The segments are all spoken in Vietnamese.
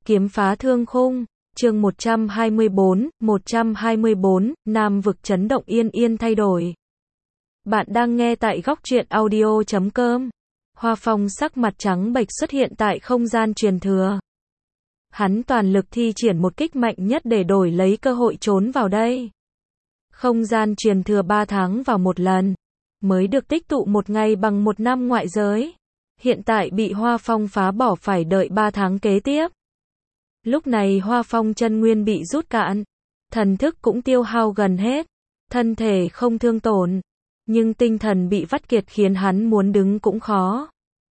Kiếm phá thương khung, chương 124, Nam vực chấn động yên yên thay đổi. Bạn đang nghe tại góc truyện audio.com. Hoa Phong sắc mặt trắng bệch xuất hiện tại không gian truyền thừa. Hắn toàn lực thi triển một kích mạnh nhất để đổi lấy cơ hội trốn vào đây. Không gian truyền thừa 3 tháng vào một lần, mới được tích tụ một ngày bằng một năm ngoại giới. Hiện tại bị Hoa Phong phá bỏ phải đợi 3 tháng kế tiếp. Lúc này Hoa Phong chân nguyên bị rút cạn, thần thức cũng tiêu hao gần hết, thân thể không thương tổn, nhưng tinh thần bị vắt kiệt khiến hắn muốn đứng cũng khó.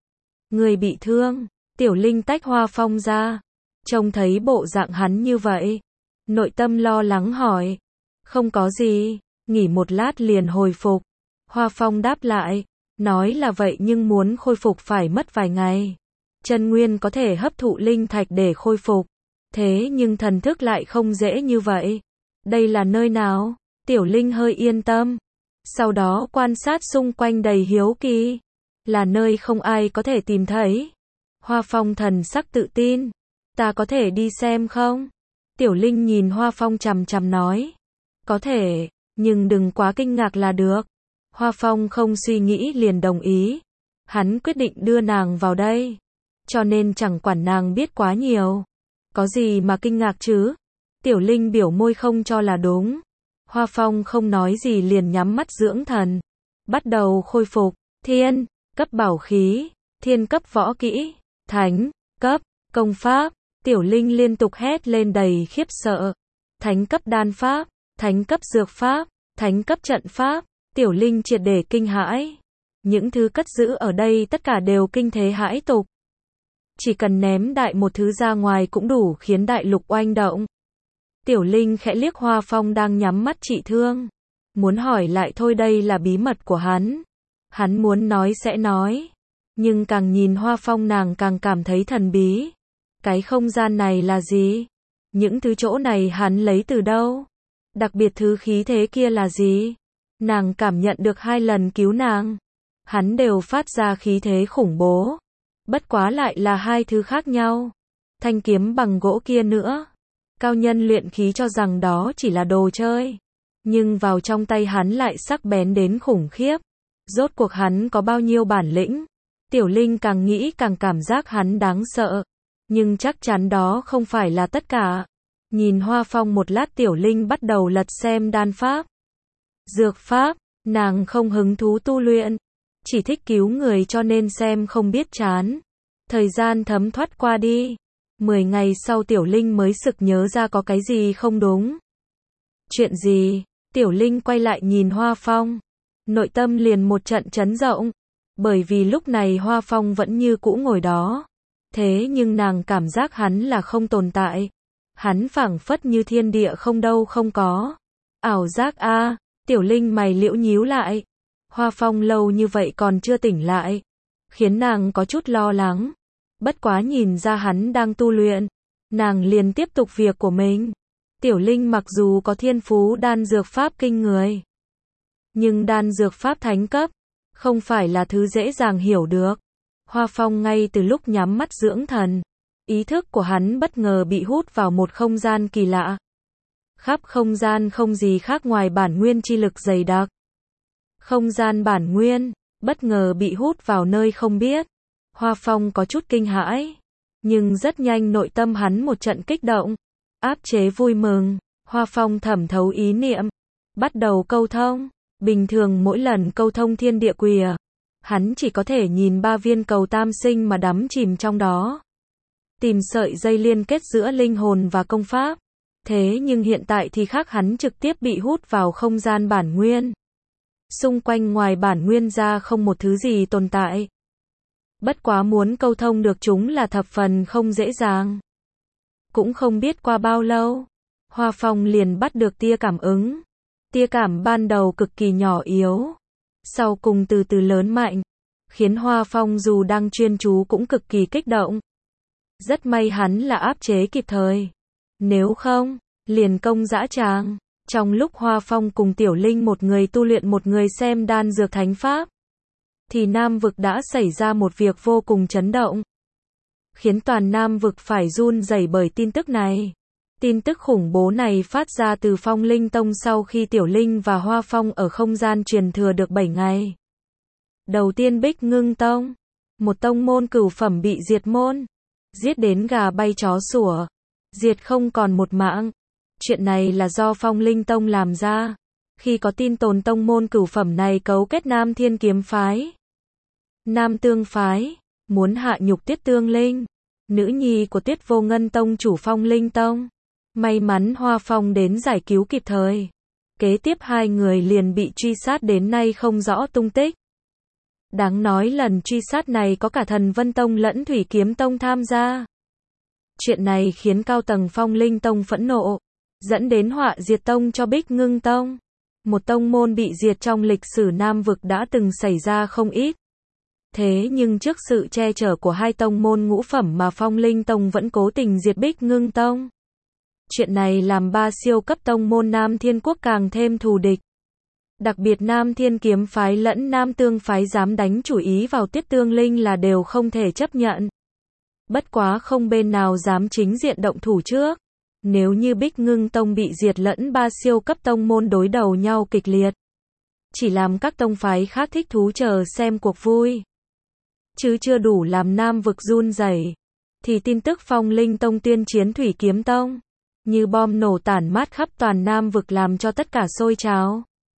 Người bị thương, Tiểu Linh tách Hoa Phong ra, trông thấy bộ dạng hắn như vậy, nội tâm lo lắng hỏi, không có gì, nghỉ một lát liền hồi phục. Hoa Phong đáp lại, nói là vậy nhưng muốn khôi phục phải mất vài ngày. Chân nguyên có thể hấp thụ linh thạch để khôi phục, thế nhưng thần thức lại không dễ như vậy. Đây là nơi nào? Tiểu Linh hơi yên tâm, sau đó quan sát xung quanh đầy hiếu kỳ. Là nơi không ai có thể tìm thấy. Hoa Phong thần sắc tự tin, ta có thể đi xem không? Tiểu Linh nhìn Hoa Phong chằm chằm nói, có thể, nhưng đừng quá kinh ngạc là được. Hoa Phong không suy nghĩ liền đồng ý. Hắn quyết định đưa nàng vào đây, cho nên chẳng quản nàng biết quá nhiều. Có gì mà kinh ngạc chứ? Tiểu Linh biểu môi không cho là đúng. Hoa Phong không nói gì liền nhắm mắt dưỡng thần, bắt đầu khôi phục. Thiên cấp bảo khí, thiên cấp võ kỹ, thánh cấp công pháp. Tiểu Linh liên tục hét lên đầy khiếp sợ. Thánh cấp đan pháp, thánh cấp dược pháp, thánh cấp trận pháp. Tiểu Linh triệt để kinh hãi. Những thứ cất giữ ở đây tất cả đều kinh thế hãi tục. Chỉ cần ném đại một thứ ra ngoài cũng đủ khiến đại lục oanh động. Tiểu Linh khẽ liếc Hoa Phong đang nhắm mắt trị thương. Muốn hỏi lại thôi, đây là bí mật của hắn. Hắn muốn nói sẽ nói. Nhưng càng nhìn Hoa Phong nàng càng cảm thấy thần bí. Cái không gian này là gì? Những thứ chỗ này hắn lấy từ đâu? Đặc biệt thứ khí thế kia là gì? Nàng cảm nhận được 2 lần cứu nàng, hắn đều phát ra khí thế khủng bố. Bất quá lại là 2 thứ khác nhau. Thanh kiếm bằng gỗ kia nữa. Cao nhân luyện khí cho rằng đó chỉ là đồ chơi. Nhưng vào trong tay hắn lại sắc bén đến khủng khiếp. Rốt cuộc hắn có bao nhiêu bản lĩnh? Tiểu Linh càng nghĩ càng cảm giác hắn đáng sợ. Nhưng chắc chắn đó không phải là tất cả. Nhìn Hoa Phong một lát, Tiểu Linh bắt đầu lật xem đan pháp, dược pháp. Nàng không hứng thú tu luyện, chỉ thích cứu người cho nên xem không biết chán. Thời gian thấm thoát qua đi. 10 ngày sau Tiểu Linh mới sực nhớ ra có cái gì không đúng. Chuyện gì? Tiểu Linh quay lại nhìn Hoa Phong, nội tâm liền một trận chấn động. Bởi vì lúc này Hoa Phong vẫn như cũ ngồi đó. Thế nhưng nàng cảm giác hắn là không tồn tại. Hắn phảng phất như thiên địa không đâu không có. Ảo giác a. Tiểu Linh mày liễu nhíu lại. Hoa Phong lâu như vậy còn chưa tỉnh lại, khiến nàng có chút lo lắng. Bất quá nhìn ra hắn đang tu luyện, nàng liền tiếp tục việc của mình. Tiểu Linh mặc dù có thiên phú đan dược pháp kinh người, nhưng đan dược pháp thánh cấp không phải là thứ dễ dàng hiểu được. Hoa Phong ngay từ lúc nhắm mắt dưỡng thần, ý thức của hắn bất ngờ bị hút vào một không gian kỳ lạ. Khắp không gian không gì khác ngoài bản nguyên chi lực dày đặc. Không gian bản nguyên bất ngờ bị hút vào nơi không biết. Hoa Phong có chút kinh hãi, nhưng rất nhanh nội tâm hắn một trận kích động, áp chế vui mừng. Hoa Phong thẩm thấu ý niệm, bắt đầu câu thông. Bình thường mỗi lần câu thông thiên địa quìa, hắn chỉ có thể nhìn 3 viên cầu tam sinh mà đắm chìm trong đó, tìm sợi dây liên kết giữa linh hồn và công pháp. Thế nhưng hiện tại thì khác, hắn trực tiếp bị hút vào không gian bản nguyên. Xung quanh ngoài bản nguyên ra không một thứ gì tồn tại. Bất quá muốn câu thông được chúng là thập phần không dễ dàng. Cũng không biết qua bao lâu, Hoa Phong liền bắt được tia cảm ứng. Tia cảm ban đầu cực kỳ nhỏ yếu, sau cùng từ từ lớn mạnh, khiến Hoa Phong dù đang chuyên chú cũng cực kỳ kích động. Rất may hắn là áp chế kịp thời. Nếu không, liền công dã tràng. Trong lúc Hoa Phong cùng Tiểu Linh một người tu luyện một người xem đan dược thánh pháp, thì Nam vực đã xảy ra một việc vô cùng chấn động. khiến toàn Nam vực phải run rẩy bởi tin tức này. Tin tức khủng bố này phát ra từ Phong Linh Tông sau khi Tiểu Linh và Hoa Phong ở không gian truyền thừa được 7 ngày. Đầu tiên Bích Ngưng Tông, một tông môn cửu phẩm bị diệt môn, giết đến gà bay chó sủa, diệt không còn một mảng. Chuyện này là do Phong Linh Tông làm ra, khi có tin tồn tông môn cửu phẩm này cấu kết Nam Thiên Kiếm Phái, Nam Tương Phái, muốn hạ nhục Tiết Tương Linh, nữ nhi của Tiết Vô Ngân Tông chủ Phong Linh Tông. May mắn Hoa Phong đến giải cứu kịp thời. Kế tiếp hai người liền bị truy sát đến nay không rõ tung tích. Đáng nói lần truy sát này có cả Thần Vân Tông lẫn Thủy Kiếm Tông tham gia. Chuyện này khiến cao tầng Phong Linh Tông phẫn nộ, dẫn đến họa diệt tông cho Bích Ngưng Tông. Một tông môn bị diệt trong lịch sử Nam vực đã từng xảy ra không ít. Thế nhưng trước sự che chở của hai tông môn ngũ phẩm mà Phong Linh Tông vẫn cố tình diệt Bích Ngưng Tông. Chuyện này làm ba siêu cấp tông môn Nam Thiên Quốc càng thêm thù địch. Đặc biệt Nam Thiên Kiếm Phái lẫn Nam Tương Phái dám đánh chủ ý vào Tiết Tương Linh là đều không thể chấp nhận. Bất quá không bên nào dám chính diện động thủ trước. Nếu như Bích Ngưng Tông bị diệt lẫn ba siêu cấp tông môn đối đầu nhau kịch liệt, chỉ làm các tông phái khác thích thú chờ xem cuộc vui, chứ chưa đủ làm Nam vực run rẩy, thì tin tức Phong Linh Tông tuyên chiến Thủy Kiếm Tông như bom nổ tản mát khắp toàn Nam vực làm cho tất cả sôi trào.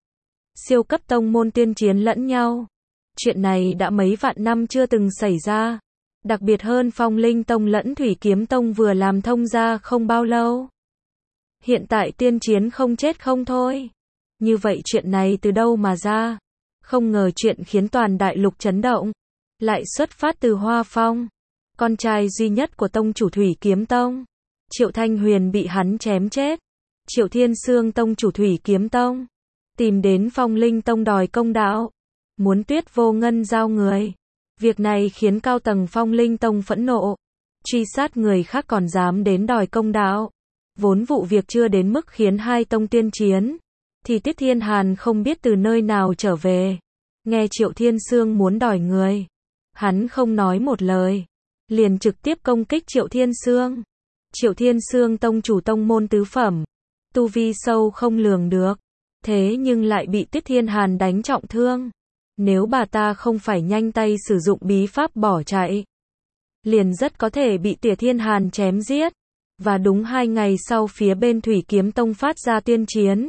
Siêu cấp tông môn tuyên chiến lẫn nhau. Chuyện này đã mấy vạn năm chưa từng xảy ra. Đặc biệt hơn Phong Linh Tông lẫn Thủy Kiếm Tông vừa làm thông ra không bao lâu. Hiện tại tuyên chiến không chết không thôi. Như vậy chuyện này từ đâu mà ra? Không ngờ chuyện khiến toàn đại lục chấn động. Lại xuất phát từ Hoa Phong, con trai duy nhất của tông chủ Thủy Kiếm Tông. Triệu Thanh Huyền bị hắn chém chết. Triệu Thiên Sương tông chủ Thủy Kiếm Tông tìm đến Phong Linh Tông đòi công đạo, muốn Tuyết Vô Ngân giao người. Việc này khiến cao tầng Phong Linh Tông phẫn nộ, truy sát người khác còn dám đến đòi công đạo. Vốn vụ việc chưa đến mức khiến hai tông tuyên chiến, thì Tiết Thiên Hàn không biết từ nơi nào trở về, nghe Triệu Thiên Sương muốn đòi người, hắn không nói một lời, liền trực tiếp công kích Triệu Thiên Sương. Triệu Thiên Sương tông chủ tông môn tứ phẩm, tu vi sâu không lường được, thế nhưng lại bị Tiết Thiên Hàn đánh trọng thương. Nếu bà ta không phải nhanh tay sử dụng bí pháp bỏ chạy, liền rất có thể bị Tiết Thiên Hàn chém giết. Và đúng 2 ngày sau phía bên Thủy Kiếm Tông phát ra tuyên chiến.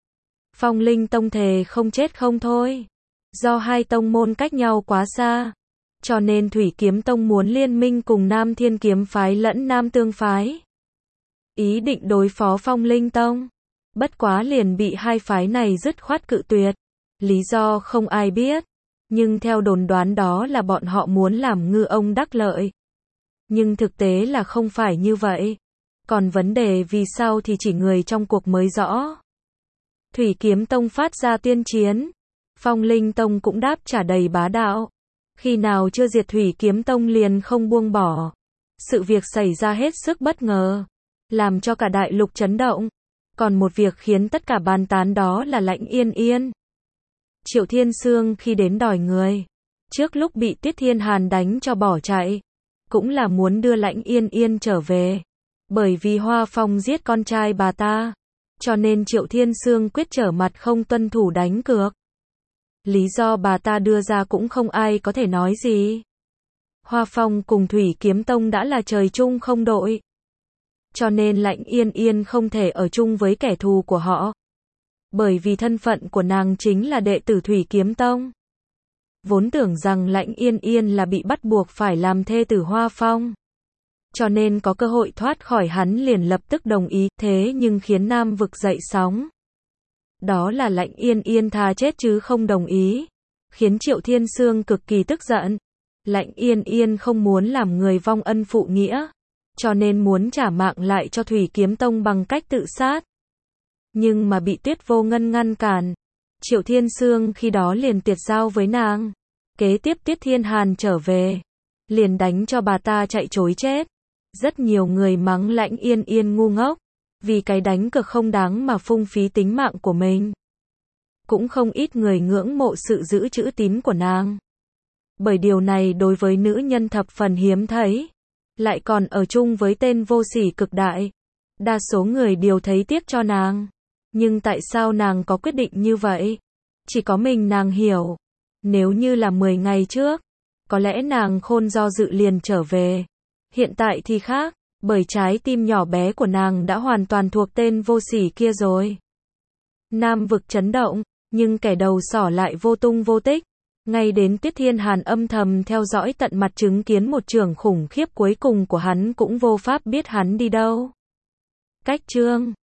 Phong Linh Tông thề không chết không thôi. Do hai tông môn cách nhau quá xa, cho nên Thủy Kiếm Tông muốn liên minh cùng Nam Thiên Kiếm Phái lẫn Nam Tương Phái, ý định đối phó Phong Linh Tông. Bất quá liền bị hai phái này dứt khoát cự tuyệt. Lý do không ai biết, nhưng theo đồn đoán đó là bọn họ muốn làm ngư ông đắc lợi. Nhưng thực tế là không phải như vậy. Còn vấn đề vì sao thì chỉ người trong cuộc mới rõ. Thủy Kiếm Tông phát ra tuyên chiến, Phong Linh Tông cũng đáp trả đầy bá đạo. Khi nào chưa diệt Thủy Kiếm Tông liền không buông bỏ. Sự việc xảy ra hết sức bất ngờ, làm cho cả đại lục chấn động. Còn một việc khiến tất cả bàn tán đó là Lãnh Yên Yên. Triệu Thiên Sương khi đến đòi người, trước lúc bị Tiết Thiên Hàn đánh cho bỏ chạy, cũng là muốn đưa Lãnh Yên Yên trở về. Bởi vì Hoa Phong giết con trai bà ta, cho nên Triệu Thiên Sương quyết trở mặt không tuân thủ đánh cược. Lý do bà ta đưa ra cũng không ai có thể nói gì. Hoa Phong cùng Thủy Kiếm Tông đã là trời chung không đội, cho nên Lãnh Yên Yên không thể ở chung với kẻ thù của họ. Bởi vì thân phận của nàng chính là đệ tử Thủy Kiếm Tông. Vốn tưởng rằng Lãnh Yên Yên là bị bắt buộc phải làm thê tử Hoa Phong, cho nên có cơ hội thoát khỏi hắn liền lập tức đồng ý. Thế nhưng khiến Nam vực dậy sóng, đó là Lãnh Yên Yên thà chết chứ không đồng ý, khiến Triệu Thiên Sương cực kỳ tức giận. Lãnh Yên Yên không muốn làm người vong ân phụ nghĩa, cho nên muốn trả mạng lại cho Thủy Kiếm Tông bằng cách tự sát. Nhưng mà bị Tuyết Vô Ngân ngăn cản. Triệu Thiên Sương khi đó liền tiệt giao với nàng. Kế tiếp Tiết Thiên Hàn trở về, liền đánh cho bà ta chạy trối chết. Rất nhiều người mắng Lãnh Yên Yên ngu ngốc, vì cái đánh cược không đáng mà phung phí tính mạng của mình. Cũng không ít người ngưỡng mộ sự giữ chữ tín của nàng. Bởi điều này đối với nữ nhân thập phần hiếm thấy. lại còn ở chung với tên vô sỉ cực đại. Đa số người đều thấy tiếc cho nàng. Nhưng tại sao nàng có quyết định như vậy? Chỉ có mình nàng hiểu. Nếu như là 10 ngày trước, có lẽ nàng khôn do dự liền trở về. Hiện tại thì khác, bởi trái tim nhỏ bé của nàng đã hoàn toàn thuộc tên vô sỉ kia rồi. Nam vực chấn động, nhưng kẻ đầu sỏ lại vô tung vô tích. Ngay đến Tiết Thiên Hàn âm thầm theo dõi tận mặt chứng kiến một trường khủng khiếp cuối cùng của hắn cũng vô pháp biết hắn đi đâu. Cách chương